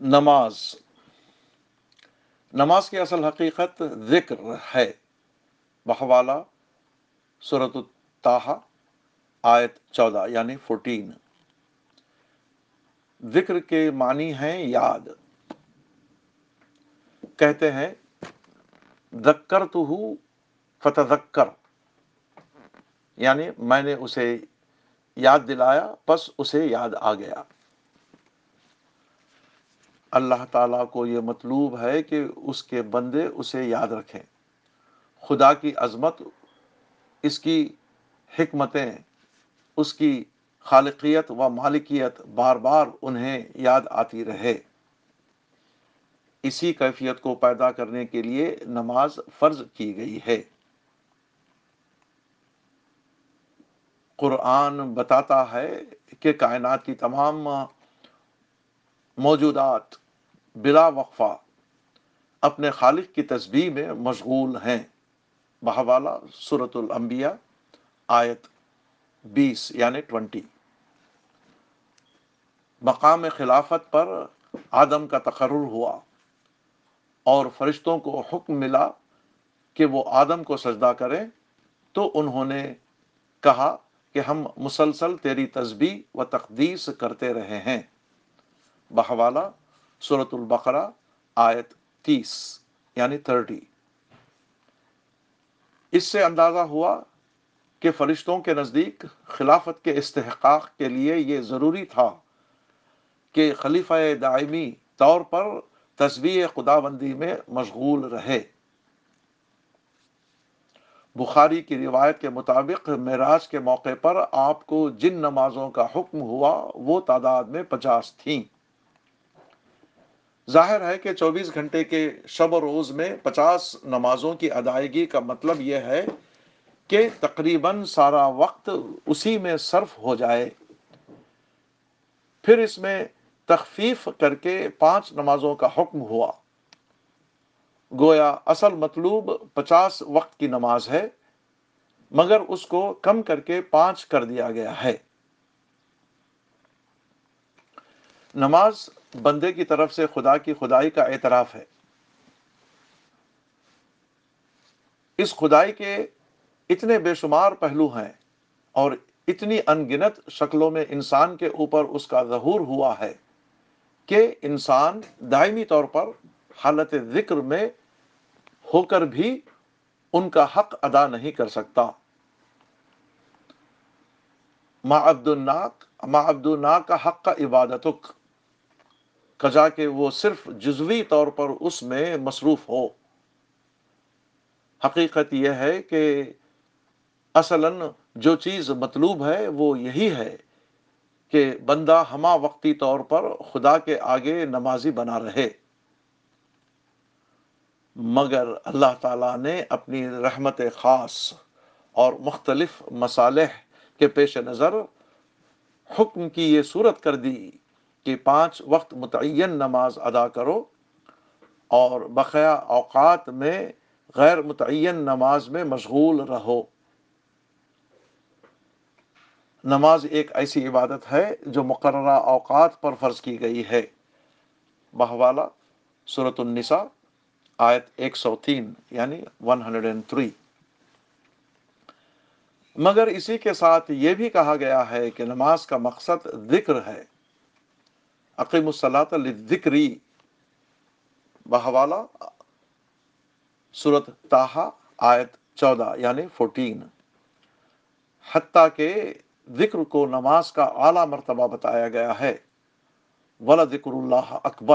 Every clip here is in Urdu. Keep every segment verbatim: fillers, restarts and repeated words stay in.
نماز نماز کی اصل حقیقت ذکر ہے۔ بحوالہ سورۃ الطٰہٰ آیت چودہ یعنی فورٹین۔ ذکر کے معنی ہیں یاد۔ کہتے ہیں ذکرتہ فتذکر، یعنی میں نے اسے یاد دلایا پس اسے یاد آ گیا۔ اللہ تعالیٰ کو یہ مطلوب ہے کہ اس کے بندے اسے یاد رکھیں۔ خدا کی عظمت، اس کی حکمتیں، اس کی خالقیت و مالکیت بار بار انہیں یاد آتی رہے۔ اسی کیفیت کو پیدا کرنے کے لیے نماز فرض کی گئی ہے۔ قرآن بتاتا ہے کہ کائنات کی تمام موجودات بلا وقفہ اپنے خالق کی تسبیح میں مشغول ہیں۔ بحوالہ سورۃ الانبیاء آیت بیس یعنی بیس۔ مقام خلافت پر آدم کا تقرر ہوا اور فرشتوں کو حکم ملا کہ وہ آدم کو سجدہ کریں، تو انہوں نے کہا کہ ہم مسلسل تیری تسبیح و تقدیس کرتے رہے ہیں۔ بحوالہ سورۃ البقرہ آیت تیس یعنی تیس۔ اس سے اندازہ ہوا کہ فرشتوں کے نزدیک خلافت کے استحقاق کے لیے یہ ضروری تھا کہ خلیفہ دائمی طور پر تسبیح خداوندی میں مشغول رہے۔ بخاری کی روایت کے مطابق معراج کے موقع پر آپ کو جن نمازوں کا حکم ہوا وہ تعداد میں پچاس تھیں۔ ظاہر ہے کہ چوبیس گھنٹے کے شب و روز میں پچاس نمازوں کی ادائیگی کا مطلب یہ ہے کہ تقریباً سارا وقت اسی میں صرف ہو جائے۔ پھر اس میں تخفیف کر کے پانچ نمازوں کا حکم ہوا۔ گویا اصل مطلوب پچاس وقت کی نماز ہے، مگر اس کو کم کر کے پانچ کر دیا گیا ہے۔ نماز بندے کی طرف سے خدا کی خدائی کا اعتراف ہے۔ اس خدائی کے اتنے بے شمار پہلو ہیں اور اتنی ان گنت شکلوں میں انسان کے اوپر اس کا ظہور ہوا ہے کہ انسان دائمی طور پر حالت ذکر میں ہو کر بھی ان کا حق ادا نہیں کر سکتا۔ ما عبد الناک ما عبد الناک کا حق کا عبادتک، کجا کہ وہ صرف جزوی طور پر اس میں مصروف ہو۔ حقیقت یہ ہے کہ اصلاً جو چیز مطلوب ہے وہ یہی ہے کہ بندہ ہمہ وقتی طور پر خدا کے آگے نمازی بنا رہے۔ مگر اللہ تعالیٰ نے اپنی رحمت خاص اور مختلف مصالح کے پیش نظر حکم کی یہ صورت کر دی کہ پانچ وقت متعین نماز ادا کرو اور بقیہ اوقات میں غیر متعین نماز میں مشغول رہو۔ نماز ایک ایسی عبادت ہے جو مقررہ اوقات پر فرض کی گئی ہے۔ بحوالہ سورۃ النساء آیت ایک سو تین یعنی ایک سو تین۔ مگر اسی کے ساتھ یہ بھی کہا گیا ہے کہ نماز کا مقصد ذکر ہے۔ اقیموا الصلاۃ للذکری، بحوالہ سورۃ طٰہٰ آیت چودہ یعنی چودہ۔ حتیٰ کہ ذکر کو نماز کا اعلیٰ مرتبہ بتایا گیا ہے۔ وَلَذِکْرُ اللّٰہِ اکبر،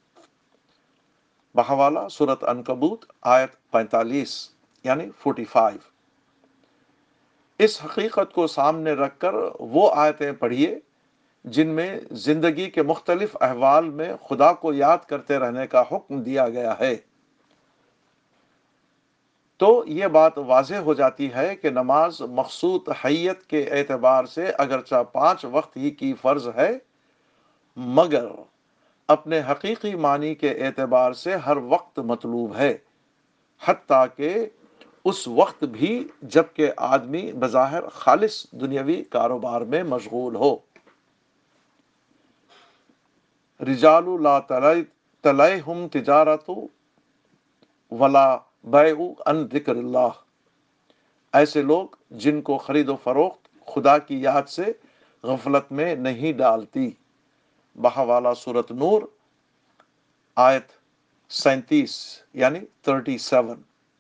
بحوالہ سورۃ عنکبوت آیت پینتالیس یعنی پینتالیس۔ اس حقیقت کو سامنے رکھ کر وہ آیتیں پڑھیے جن میں زندگی کے مختلف احوال میں خدا کو یاد کرتے رہنے کا حکم دیا گیا ہے، تو یہ بات واضح ہو جاتی ہے کہ نماز مقصود حیت کے اعتبار سے اگرچہ پانچ وقت ہی کی فرض ہے، مگر اپنے حقیقی معنی کے اعتبار سے ہر وقت مطلوب ہے، حتیٰ کہ اس وقت بھی جبکہ آدمی بظاہر خالص دنیاوی کاروبار میں مشغول ہو۔ رجال لا تلیہم تجارت ولا بیع عن ذکر اللہ، ایسے لوگ جن کو خرید و فروخت خدا کی یاد سے غفلت میں نہیں ڈالتی۔ بحوالہ سورت نور آیت سینتیس یعنی تھرٹی سیون۔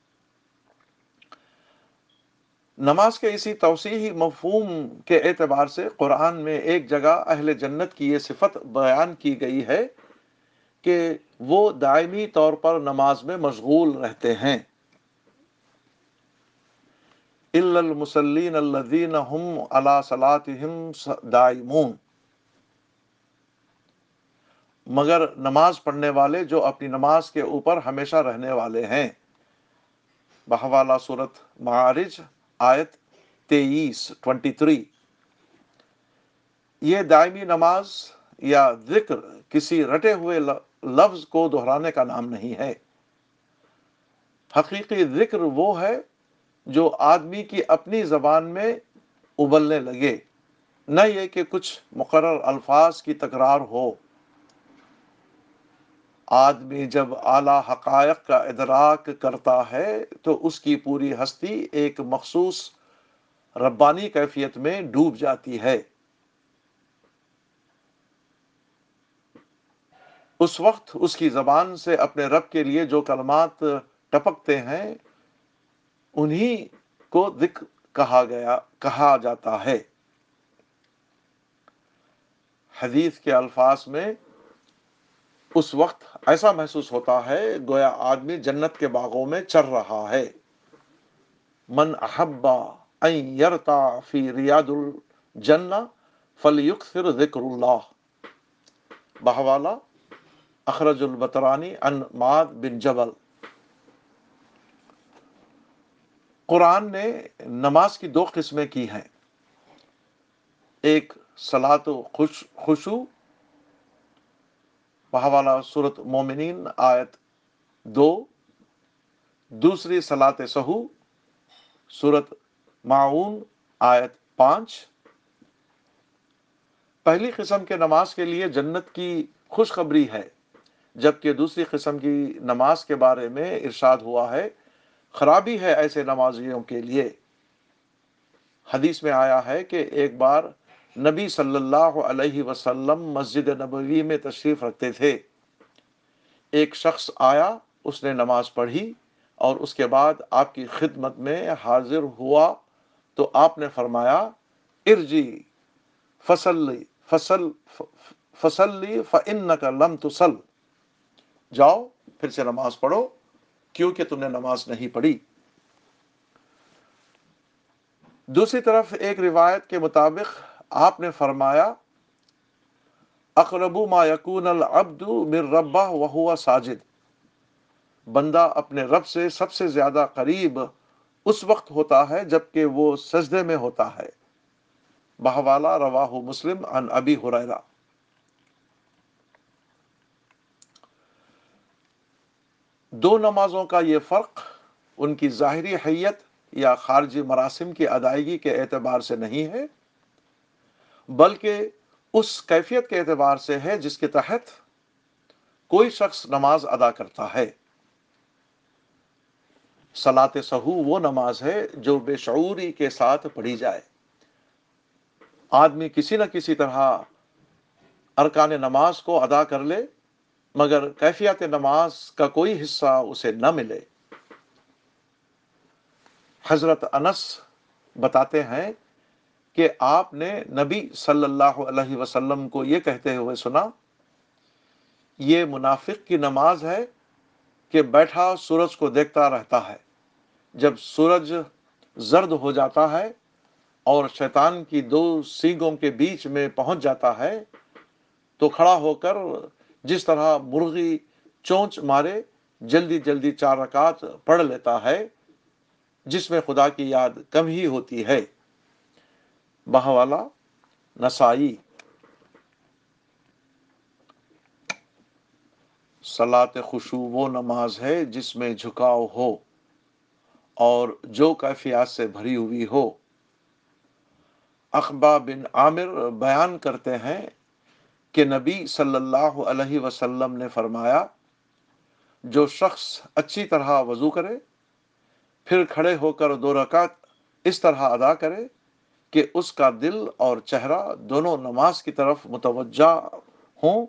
نماز کے اسی توسیعی مفہوم کے اعتبار سے قرآن میں ایک جگہ اہل جنت کی یہ صفت بیان کی گئی ہے کہ وہ دائمی طور پر نماز میں مشغول رہتے ہیں۔ الا المصلین الذین هم علی صلاتهم دائمون، مگر نماز پڑھنے والے جو اپنی نماز کے اوپر ہمیشہ رہنے والے ہیں۔ بحوالہ سورت معارج آیت تیئیس ٹوینٹی تھری۔ یہ دائمی نماز یا ذکر کسی رٹے ہوئے لفظ کو دہرانے کا نام نہیں ہے۔ حقیقی ذکر وہ ہے جو آدمی کی اپنی زبان میں ابلنے لگے، نہ یہ کہ کچھ مقرر الفاظ کی تکرار ہو۔ آدمی جب اعلیٰ حقائق کا ادراک کرتا ہے تو اس کی پوری ہستی ایک مخصوص ربانی کیفیت میں ڈوب جاتی ہے۔ اس وقت اس کی زبان سے اپنے رب کے لیے جو کلمات ٹپکتے ہیں انہی کو ذکر کہا گیا کہا جاتا ہے۔ حدیث کے الفاظ میں اس وقت ایسا محسوس ہوتا ہے گویا آدمی جنت کے باغوں میں چر رہا ہے۔ من احب ان یرتع فی ریاض الجنہ فلیکثر ذکر اللہ۔ بحوالہ اخرج البطرانی عن معاذ بن جبل۔ قرآن نے نماز کی دو قسمیں کی ہیں، ایک صلاۃ و خشوع بحوالہ سورت مومنین آیت دو، دوسری صلاۃ سہو سورت معون آیت پانچ۔ پہلی قسم کے نماز کے لیے جنت کی خوشخبری ہے، جبکہ دوسری قسم کی نماز کے بارے میں ارشاد ہوا ہے خرابی ہے ایسے نمازیوں کے لیے۔ حدیث میں آیا ہے کہ ایک بار نبی صلی اللہ علیہ وسلم مسجد نبوی میں تشریف رکھتے تھے۔ ایک شخص آیا، اس نے نماز پڑھی اور اس کے بعد آپ کی خدمت میں حاضر ہوا تو آپ نے فرمایا ارجی فصلی فصل فصلی فانک لم تصل، جاؤ پھر سے نماز پڑھو کیونکہ تم نے نماز نہیں پڑھی۔ دوسری طرف ایک روایت کے مطابق آپ نے فرمایا اقرب ما یکون العبد من ربہ وہو ساجد، بندہ اپنے رب سے سب سے زیادہ قریب اس وقت ہوتا ہے جبکہ وہ سجدے میں ہوتا ہے۔ بحوالہ رواہ مسلم عن ابی ہریرہ۔ دو نمازوں کا یہ فرق ان کی ظاہری حیت یا خارجی مراسم کی ادائیگی کے اعتبار سے نہیں ہے، بلکہ اس کیفیت کے اعتبار سے ہے جس کے تحت کوئی شخص نماز ادا کرتا ہے۔ صلاۃ سہو وہ نماز ہے جو بے شعوری کے ساتھ پڑھی جائے۔ آدمی کسی نہ کسی طرح ارکان نماز کو ادا کر لے مگر کیفیت نماز کا کوئی حصہ اسے نہ ملے۔ حضرت انس بتاتے ہیں کہ آپ نے نبی صلی اللہ علیہ وسلم کو یہ کہتے ہوئے سنا، یہ منافق کی نماز ہے کہ بیٹھا سورج کو دیکھتا رہتا ہے، جب سورج زرد ہو جاتا ہے اور شیطان کی دو سینگوں کے بیچ میں پہنچ جاتا ہے تو کھڑا ہو کر جس طرح مرغی چونچ مارے جلدی جلدی چار رکعات پڑھ لیتا ہے جس میں خدا کی یاد کم ہی ہوتی ہے۔ بحوالہ نسائی۔ صلاۃ خشوع وہ نماز ہے جس میں جھکاؤ ہو اور جو کیفیات سے بھری ہوئی ہو۔ عقبہ بن عامر بیان کرتے ہیں کہ نبی صلی اللہ علیہ وسلم نے فرمایا، جو شخص اچھی طرح وضو کرے پھر کھڑے ہو کر دو رکعت اس طرح ادا کرے کہ اس کا دل اور چہرہ دونوں نماز کی طرف متوجہ ہوں،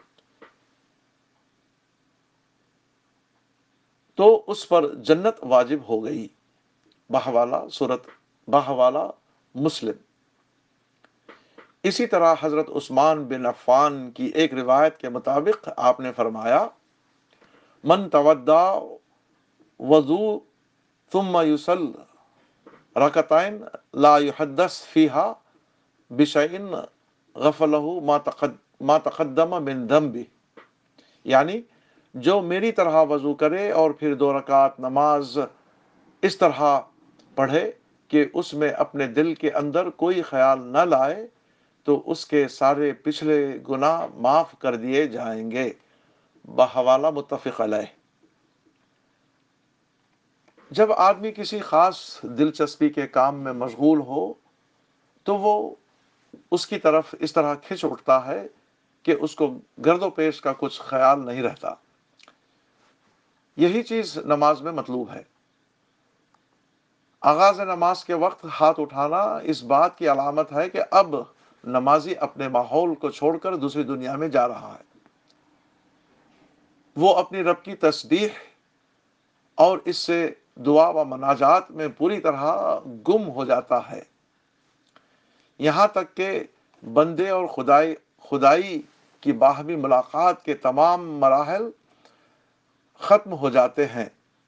تو اس پر جنت واجب ہو گئی۔ بحوالہ سورت بحوالہ مسلم۔ اسی طرح حضرت عثمان بن عفان کی ایک روایت کے مطابق آپ نے فرمایا، من تودع وضو ثم یصل رکعتین لا یحدث فیہا بشیء غفر لہ ما تقدم من ذنبہ، یعنی جو میری طرح وضو کرے اور پھر دو رکعت نماز اس طرح پڑھے کہ اس میں اپنے دل کے اندر کوئی خیال نہ لائے تو اس کے سارے پچھلے گناہ معاف کر دیے جائیں گے۔ بحوالہ متفق علیہ۔ جب آدمی کسی خاص دلچسپی کے کام میں مشغول ہو تو وہ اس کی طرف اس طرح کھنچ اٹھتا ہے کہ اس کو گرد و پیش کا کچھ خیال نہیں رہتا۔ یہی چیز نماز میں مطلوب ہے۔ آغاز نماز کے وقت ہاتھ اٹھانا اس بات کی علامت ہے کہ اب نمازی اپنے ماحول کو چھوڑ کر دوسری دنیا میں جا رہا ہے۔ وہ اپنی رب کی تسبیح اور اس سے دعا و مناجات میں پوری طرح گم ہو جاتا ہے، یہاں تک کہ بندے اور خدائی خدائی کی باہمی ملاقات کے تمام مراحل ختم ہو جاتے ہیں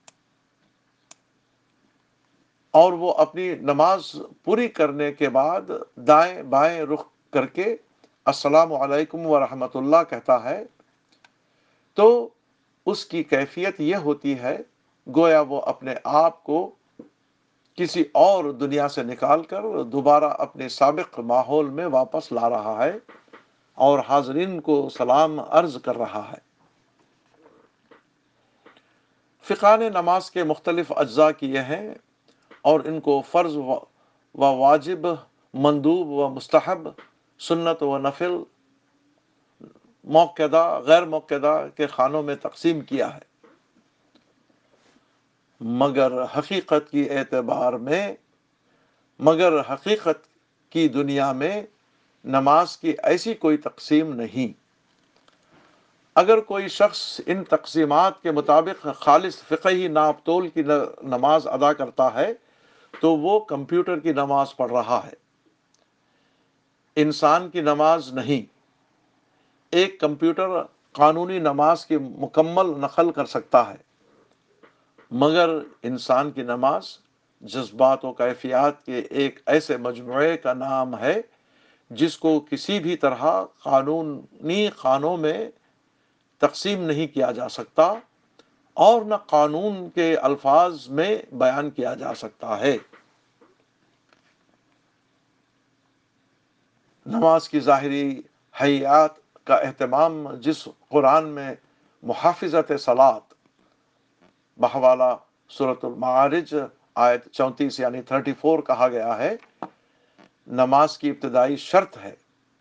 اور وہ اپنی نماز پوری کرنے کے بعد دائیں بائیں رخ کر کے السلام علیکم ورحمۃ اللہ کہتا ہے تو اس کی کیفیت یہ ہوتی ہے گویا وہ اپنے آپ کو کسی اور دنیا سے نکال کر دوبارہ اپنے سابق ماحول میں واپس لا رہا ہے اور حاضرین کو سلام عرض کر رہا ہے۔ فقہ نے نماز کے مختلف اجزاء کیے ہیں اور ان کو فرض و واجب، مندوب و مستحب، سنت و نفل، موقدہ غیر موقدہ کے خانوں میں تقسیم کیا ہے، مگر حقیقت کی اعتبار میں مگر حقیقت کی دنیا میں نماز کی ایسی کوئی تقسیم نہیں۔ اگر کوئی شخص ان تقسیمات کے مطابق خالص فقہی ناپ تول کی نماز ادا کرتا ہے تو وہ کمپیوٹر کی نماز پڑھ رہا ہے، انسان کی نماز نہیں۔ ایک کمپیوٹر قانونی نماز کی مکمل نقل کر سکتا ہے مگر انسان کی نماز جذبات و کیفیات کے ایک ایسے مجموعے کا نام ہے جس کو کسی بھی طرح قانونی خانوں میں تقسیم نہیں کیا جا سکتا اور نہ قانون کے الفاظ میں بیان کیا جا سکتا ہے۔ نماز کی ظاہری حیات کا اہتمام جس قرآن میں محافظت صلاۃ بحوالہ سورۃ المعارج آیت چونتیس یعنی چونتیس کہا گیا ہے، نماز کی ابتدائی شرط ہے۔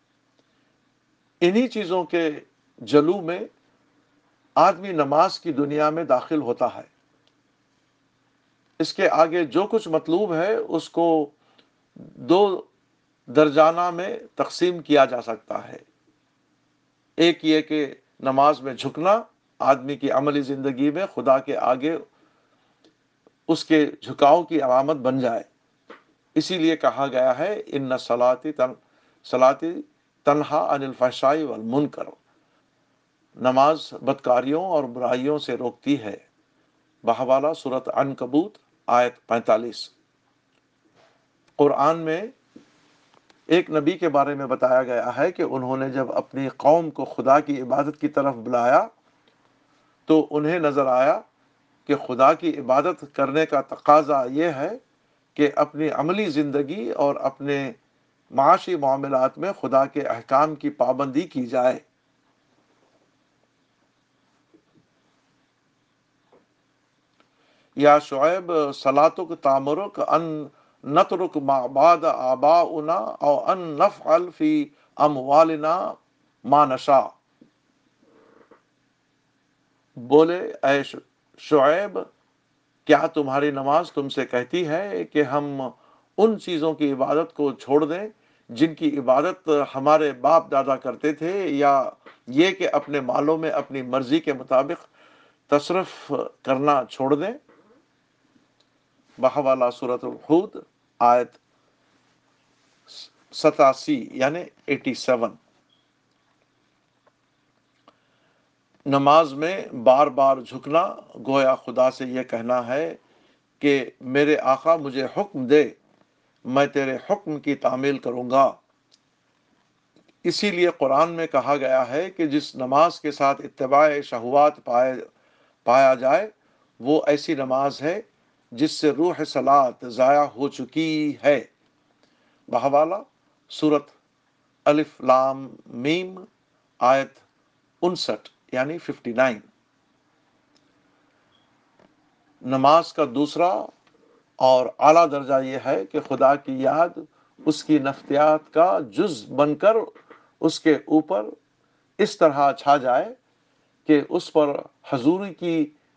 انہی چیزوں کے جلو میں آدمی نماز کی دنیا میں داخل ہوتا ہے۔ اس کے آگے جو کچھ مطلوب ہے اس کو دو درجانہ میں تقسیم کیا جا سکتا ہے۔ ایک یہ کہ نماز میں جھکنا آدمی کی عملی زندگی میں خدا کے آگے اس کے جھکاؤ کی علامت بن جائے، اسی لیے کہا گیا ہے ان صلاتی تن صلاتی تنہا عن الفحشاء والمنکر، نماز بدکاریوں اور برائیوں سے روکتی ہے۔ بحوالہ سورۃ عنکبوت آیت پینتالیس۔ قرآن میں ایک نبی کے بارے میں بتایا گیا ہے کہ انہوں نے جب اپنی قوم کو خدا کی عبادت کی طرف بلایا تو انہیں نظر آیا کہ خدا کی عبادت کرنے کا تقاضا یہ ہے کہ اپنی عملی زندگی اور اپنے معاشی معاملات میں خدا کے احکام کی پابندی کی جائے۔ یا شعیب صلاتک تامرک ان نترک ما بعد آباؤنا او ان نفعل فی اموالنا ما نشاء، بولے اے شعیب کیا تمہاری نماز تم سے کہتی ہے کہ ہم ان چیزوں کی عبادت کو چھوڑ دیں جن کی عبادت ہمارے باپ دادا کرتے تھے، یا یہ کہ اپنے مالوں میں اپنی مرضی کے مطابق تصرف کرنا چھوڑ دیں؟ بحوالہ سورۃ الحود آیت ستاسی یعنی اٹھاسی۔ نماز میں بار بار جھکنا گویا خدا سے یہ کہنا ہے کہ میرے آقا مجھے حکم دے، میں تیرے حکم کی تعمیل کروں گا۔ اسی لیے قرآن میں کہا گیا ہے کہ جس نماز کے ساتھ اتباع شہوات پائے پایا جائے وہ ایسی نماز ہے جس سے روح صلاۃ ضائع ہو چکی ہے۔ بحوالہ سورت الف لام میم آیت انسٹھ یعنی ففٹی نائن۔ نماز کا دوسرا اور اعلیٰ درجہ یہ ہے کہ خدا کی یاد اس کی نفسیات کا جز بن کر اس کے اوپر اس طرح چھا جائے کہ اس پر حضوری کی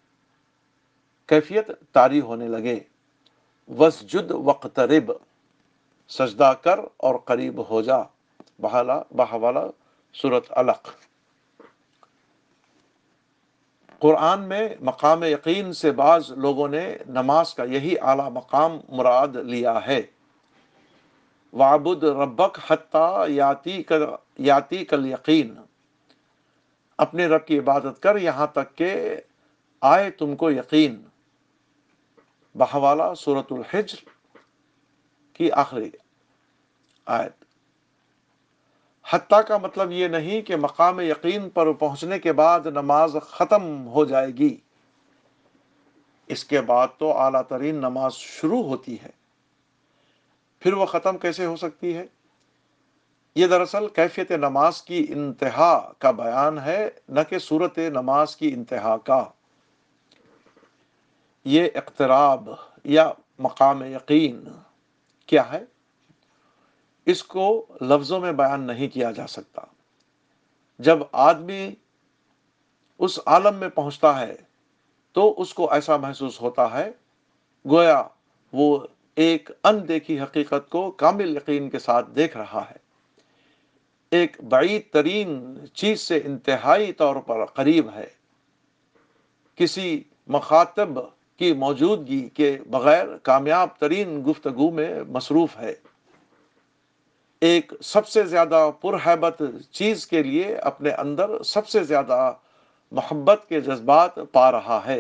کیفیت طاری ہونے لگے۔ وسجد وقترب، سجدہ کر اور قریب ہو جا۔ بحالہ بحوالہ سورۃ علق۔ قرآن میں مقام یقین سے بعض لوگوں نے نماز کا یہی اعلیٰ مقام مراد لیا ہے۔ وَعْبُدْ رَبَّكَ حَتَّى يَأْتِيكَ يَأْتِيكَ الْيَقِينُ، اپنے رب کی عبادت کر یہاں تک کہ آئے تم کو یقین۔ بحوالہ سورۃ الحجر کی آخری آیت۔ حتیٰ کا مطلب یہ نہیں کہ مقام یقین پر پہنچنے کے بعد نماز ختم ہو جائے گی، اس کے بعد تو اعلیٰ ترین نماز شروع ہوتی ہے، پھر وہ ختم کیسے ہو سکتی ہے؟ یہ دراصل کیفیت نماز کی انتہا کا بیان ہے، نہ کہ صورت نماز کی انتہا کا۔ یہ اقتراب یا مقام یقین کیا ہے؟ اس کو لفظوں میں بیان نہیں کیا جا سکتا۔ جب آدمی اس عالم میں پہنچتا ہے تو اس کو ایسا محسوس ہوتا ہے گویا وہ ایک اندیکھی حقیقت کو کامل یقین کے ساتھ دیکھ رہا ہے، ایک بعید ترین چیز سے انتہائی طور پر قریب ہے، کسی مخاطب کی موجودگی کے بغیر کامیاب ترین گفتگو میں مصروف ہے، ایک سب سے زیادہ پرہیبت چیز کے لیے اپنے اندر سب سے زیادہ محبت کے جذبات پا رہا ہے۔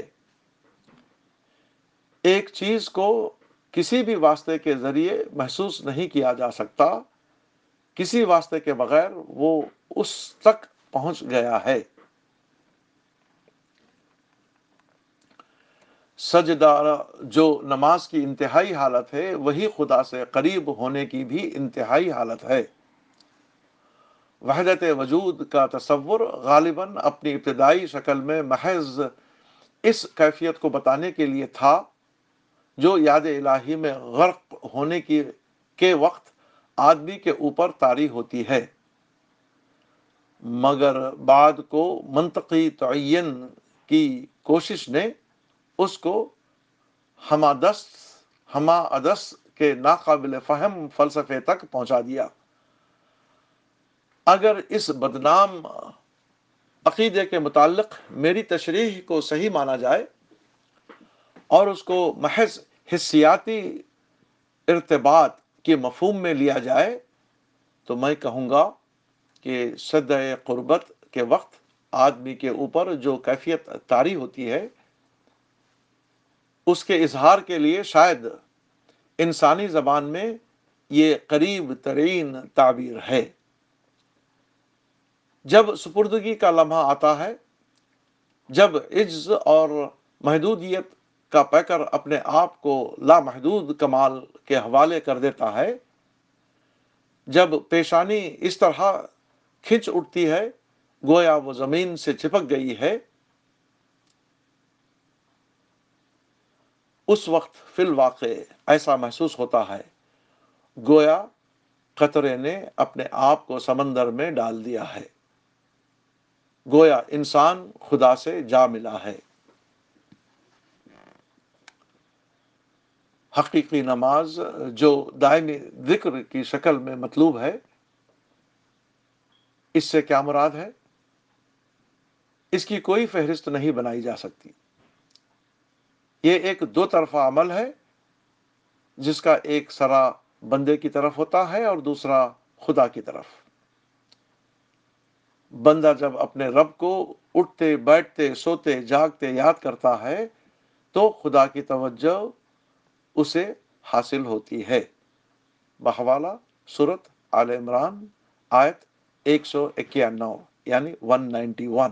ایک چیز کو کسی بھی واسطے کے ذریعے محسوس نہیں کیا جا سکتا، کسی واسطے کے بغیر وہ اس تک پہنچ گیا ہے۔ سجدہ جو نماز کی انتہائی حالت ہے وہی خدا سے قریب ہونے کی بھی انتہائی حالت ہے۔ وحدت وجود کا تصور غالباً اپنی ابتدائی شکل میں محض اس کیفیت کو بتانے کے لیے تھا جو یاد الہی میں غرق ہونے کی کے وقت آدمی کے اوپر طاری ہوتی ہے، مگر بعد کو منطقی تعین کی کوشش نے اس کو ہمادست ہمادس کے ناقابل فہم فلسفے تک پہنچا دیا۔ اگر اس بدنام عقیدے کے متعلق میری تشریح کو صحیح مانا جائے اور اس کو محض حسیاتی ارتباط کے مفہوم میں لیا جائے تو میں کہوں گا کہ سجدہ قربت کے وقت آدمی کے اوپر جو کیفیت طاری ہوتی ہے اس کے اظہار کے لیے شاید انسانی زبان میں یہ قریب ترین تعبیر ہے۔ جب سپردگی کا لمحہ آتا ہے، جب عجز اور محدودیت کا پیکر اپنے آپ کو لامحدود کمال کے حوالے کر دیتا ہے، جب پیشانی اس طرح کھنچ اٹھتی ہے گویا وہ زمین سے چپک گئی ہے، اس وقت فی الواقع ایسا محسوس ہوتا ہے گویا قطرے نے اپنے آپ کو سمندر میں ڈال دیا ہے۔ گویا انسان خدا سے جا ملا ہے۔ حقیقی نماز جو دائمی ذکر کی شکل میں مطلوب ہے، اس سے کیا مراد ہے؟ اس کی کوئی فہرست نہیں بنائی جا سکتی۔ یہ ایک دو طرفہ عمل ہے جس کا ایک سرا بندے کی طرف ہوتا ہے اور دوسرا خدا کی طرف۔ بندہ جب اپنے رب کو اٹھتے بیٹھتے سوتے جاگتے یاد کرتا ہے تو خدا کی توجہ اسے حاصل ہوتی ہے۔ بحوالہ سورت آل عمران آیت ایک سو اکیانوے یعنی ایک سو اکیانوے۔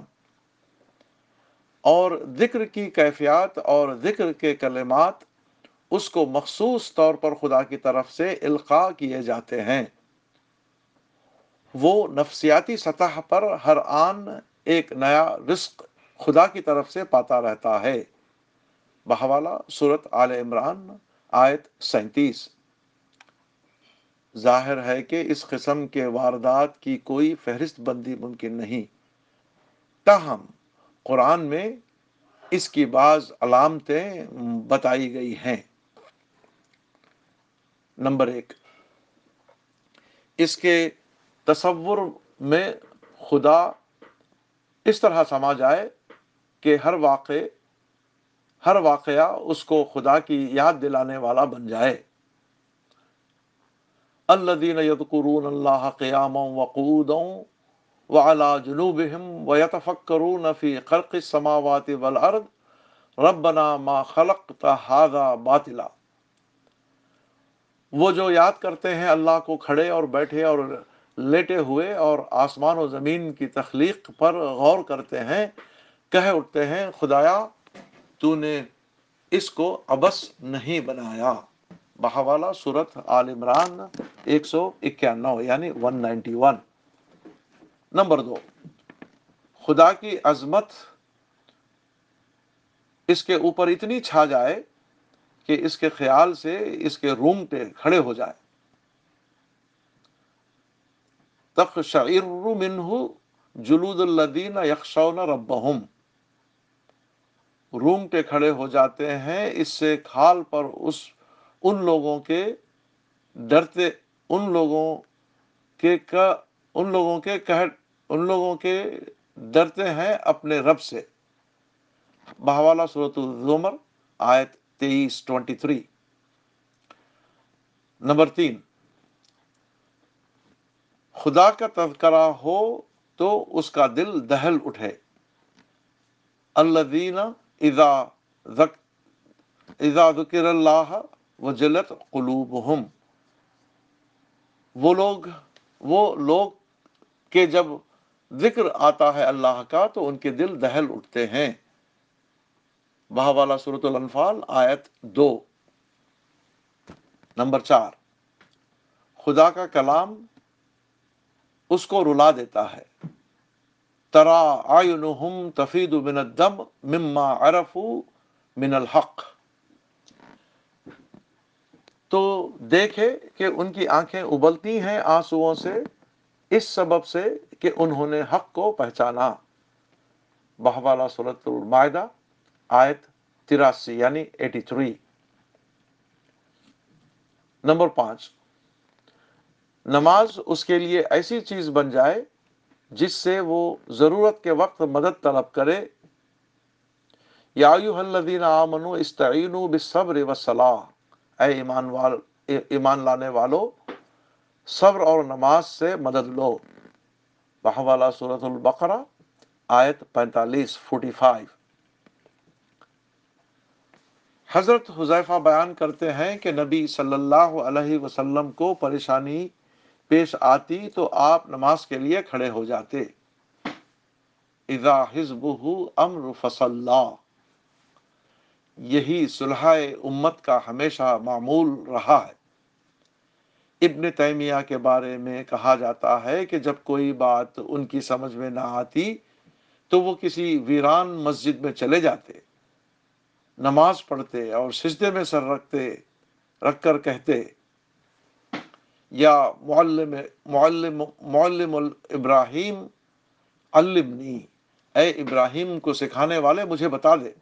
اور ذکر کی کیفیات اور ذکر کے کلمات اس کو مخصوص طور پر خدا کی طرف سے القاء کیے جاتے ہیں۔ وہ نفسیاتی سطح پر ہر آن ایک نیا رزق خدا کی طرف سے پاتا رہتا ہے۔ بحوالہ سورت آل عمران آیت سینتیس۔ ظاہر ہے کہ اس قسم کے واردات کی کوئی فہرست بندی ممکن نہیں، تاہم قرآن میں اس کی بعض علامتیں بتائی گئی ہیں۔ نمبر ایک، اس کے تصور میں خدا اس طرح سما جائے کہ ہر واقع ہر واقعہ اس کو خدا کی یاد دلانے والا بن جائے۔ الذین یذکرون اللہ قیاما وقعودا وعلی جنوبہم ویتفکرون فی خلق السماوات والارض ربنا ما خلقت ھذا باطلا۔ وہ جو یاد کرتے ہیں اللہ کو کھڑے اور بیٹھے اور لیٹے ہوئے اور آسمان و زمین کی تخلیق پر غور کرتے ہیں، کہہ اٹھتے ہیں خدایا تو نے اس کو عبث نہیں بنایا۔ بحوالہ سورت آل عمران ایک سو اکیانوے یعنی ایک سو اکیانوے۔ نمبر دو، خدا کی عظمت اس کے اوپر اتنی چھا جائے کہ اس کے خیال سے اس کے رونگٹے کھڑے ہو جائے۔ تقشعر منہ جلود الذین یخشون ربہم، رونگٹے کھڑے ہو جاتے ہیں اس سے کھال پر اس ان لوگوں کے ڈرتے ان لوگوں کے کا ان لوگوں کے کہ ان لوگوں کے ڈرتے ہیں اپنے رب سے۔ بحوالہ سورۃ الزمر آیت تیئیس تیئیس۔ نمبر تین، خدا کا تذکرہ ہو تو اس کا دل دہل اٹھے۔ الذین اذا ذک اذا ذکر اللہ وجلت قلوبہم، وہ لوگ وہ لوگ کہ جب ذکر آتا ہے اللہ کا تو ان کے دل دہل اٹھتے ہیں۔ بحوالہ سورۃ الانفال آیت دو۔ نمبر چار، خدا کا کلام اس کو رلا دیتا ہے۔ ترا اعینہم تفیض من الدم مما عرفوا من الحق، تو دیکھے کہ ان کی آنکھیں ابلتی ہیں آنسوؤں سے اس سبب سے کہ انہوں نے حق کو پہچانا۔ بحوالہ سورۃ المائدہ آیت تراسی یعنی اٹھاسی۔ نمبر پانچ، نماز اس کے لیے ایسی چیز بن جائے جس سے وہ ضرورت کے وقت مدد طلب کرے۔ یا ایھا الذین آمنوا استعینوا بالصبر والصلاۃ، اے ایمان وال ایمان لانے والو صبر اور نماز سے مدد لو۔ بحوالہ سورۃ البقرہ آیت پینتالیس پینتالیس۔ حضرت حذیفہ بیان کرتے ہیں کہ نبی صلی اللہ علیہ وسلم کو پریشانی پیش آتی تو آپ نماز کے لیے کھڑے ہو جاتے۔ اذا حزبہ امر فصلی، یہی صلح امت کا ہمیشہ معمول رہا ہے۔ ابن تیمیہ کے بارے میں کہا جاتا ہے کہ جب کوئی بات ان کی سمجھ میں نہ آتی تو وہ کسی ویران مسجد میں چلے جاتے، نماز پڑھتے اور سجدے میں سر رکھتے رکھ کر کہتے، یا معلم معلم معلم ابراہیم علمنی، اے ابراہیم کو سکھانے والے مجھے بتا دے۔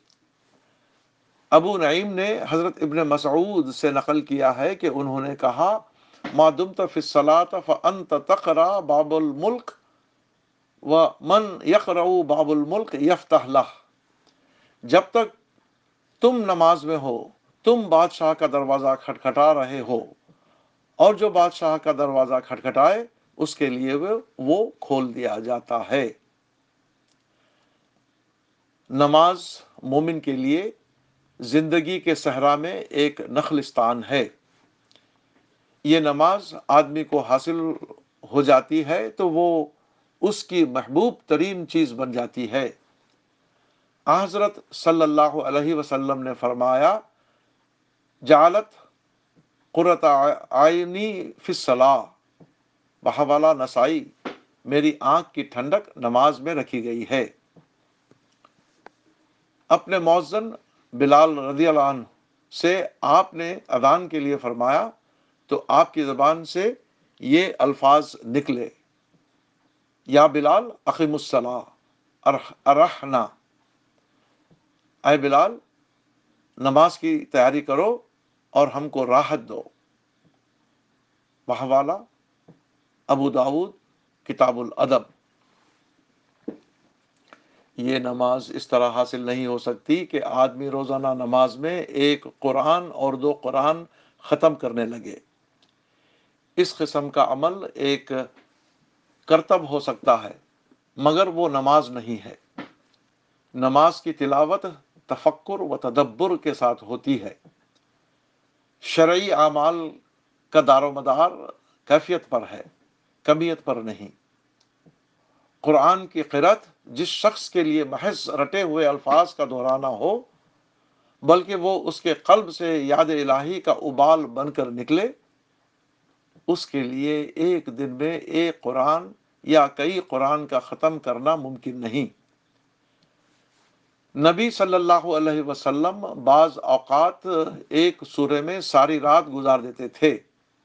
ابو نعیم نے حضرت ابن مسعود سے نقل کیا ہے کہ انہوں نے کہا ما دمت فی الصلاۃ فانت تقرا باب الملک ومن یقرأ باب الملک یفتح لہ، جب تک تم نماز میں ہو تم بادشاہ کا دروازہ کھٹکھٹا رہے ہو، اور جو بادشاہ کا دروازہ کھٹکھٹائے اس کے لیے وہ وہ کھول دیا جاتا ہے۔ نماز مومن کے لیے زندگی کے صحرا میں ایک نخلستان ہے۔ یہ نماز آدمی کو حاصل ہو جاتی ہے تو وہ اس کی محبوب ترین چیز بن جاتی ہے۔ حضرت صلی اللہ علیہ وسلم نے فرمایا جعلت قرۃ عینی فی الصلاۃ، بحوالہ نسائی، میری آنکھ کی ٹھنڈک نماز میں رکھی گئی ہے۔ اپنے مؤذن بلال رضی اللہ عنہ سے آپ نے اذان کے لیے فرمایا تو آپ کی زبان سے یہ الفاظ نکلے، یا بلال اقم الصلاۃ ارحنا، اے بلال نماز کی تیاری کرو اور ہم کو راحت دو۔ بحوالہ ابو داود کتاب الادب۔ یہ نماز اس طرح حاصل نہیں ہو سکتی کہ آدمی روزانہ نماز میں ایک قرآن اور دو قرآن ختم کرنے لگے۔ اس قسم کا عمل ایک کرتب ہو سکتا ہے مگر وہ نماز نہیں ہے۔ نماز کی تلاوت تفکر و تدبر کے ساتھ ہوتی ہے۔ شرعی اعمال کا دار و مدار کیفیت پر ہے، کمیت پر نہیں۔ قرآن کی قرأت جس شخص کے لیے محض رٹے ہوئے الفاظ کا دہرانا ہو، بلکہ وہ اس کے قلب سے یاد الہی کا ابال بن کر نکلے، اس کے لیے ایک دن میں ایک قرآن یا کئی قرآن کا ختم کرنا ممکن نہیں۔ نبی صلی اللہ علیہ وسلم بعض اوقات ایک سورے میں ساری رات گزار دیتے تھے۔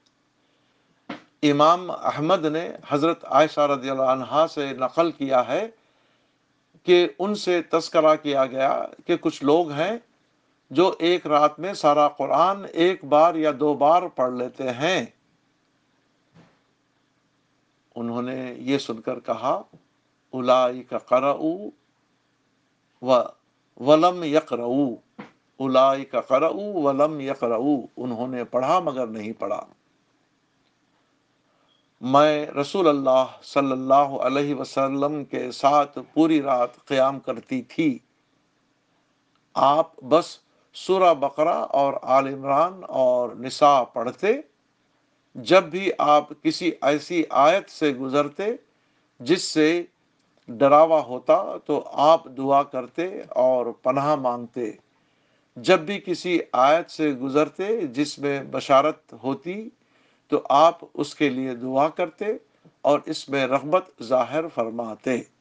امام احمد نے حضرت عائشہ رضی اللہ عنہا سے نقل کیا ہے کہ ان سے تذکرہ کیا گیا کہ کچھ لوگ ہیں جو ایک رات میں سارا قرآن ایک بار یا دو بار پڑھ لیتے ہیں۔ انہوں نے یہ سن کر کہا اولئک قرؤوا و ولم یقرؤوا، اولئک قرؤوا ولم یقرؤوا، انہوں نے پڑھا مگر نہیں پڑھا۔ میں رسول اللہ صلی اللہ علیہ وسلم کے ساتھ پوری رات قیام کرتی تھی، آپ بس سورہ بقرہ اور آل عمران اور نساء پڑھتے۔ جب بھی آپ کسی ایسی آیت سے گزرتے جس سے ڈراوا ہوتا تو آپ دعا کرتے اور پناہ مانگتے، جب بھی کسی آیت سے گزرتے جس میں بشارت ہوتی تو آپ اس کے لیے دعا کرتے اور اس میں رغبت ظاہر فرماتے۔